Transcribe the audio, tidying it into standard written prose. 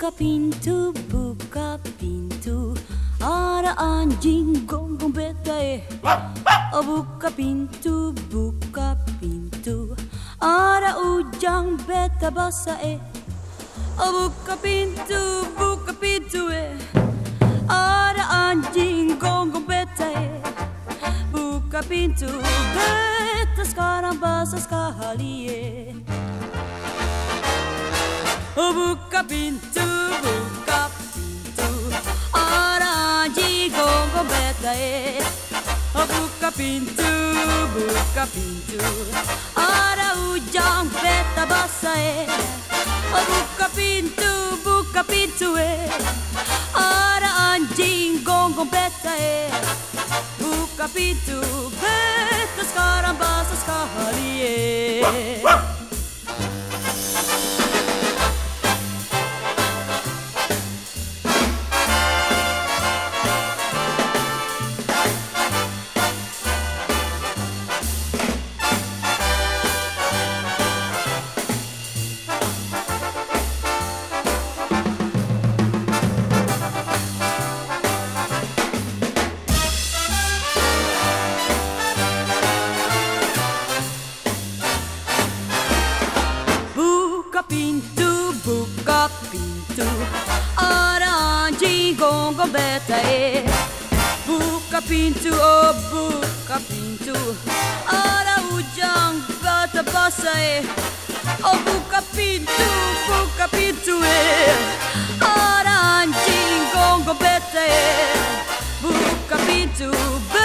buka pintu, ada anjing gonggong beta Oh buka pintu, ada ujang beta basa Oh buka pintu, ada anjing gonggong beta Buka pintu, beta sekarang basa sekali Oh buka pintu, ada anjing gonggong beta Oh buka pintu, ada ujang beta basa Oh buka pintu, ada anjing gonggong beta Buka pintu, beta sekarang basa sekali Buka pintu, ada anjing gonggong beta Buka pintu, oh buka pintu, ada ujang beta basa Oh buka pintu, ada anjing gonggong beta Buka pintu,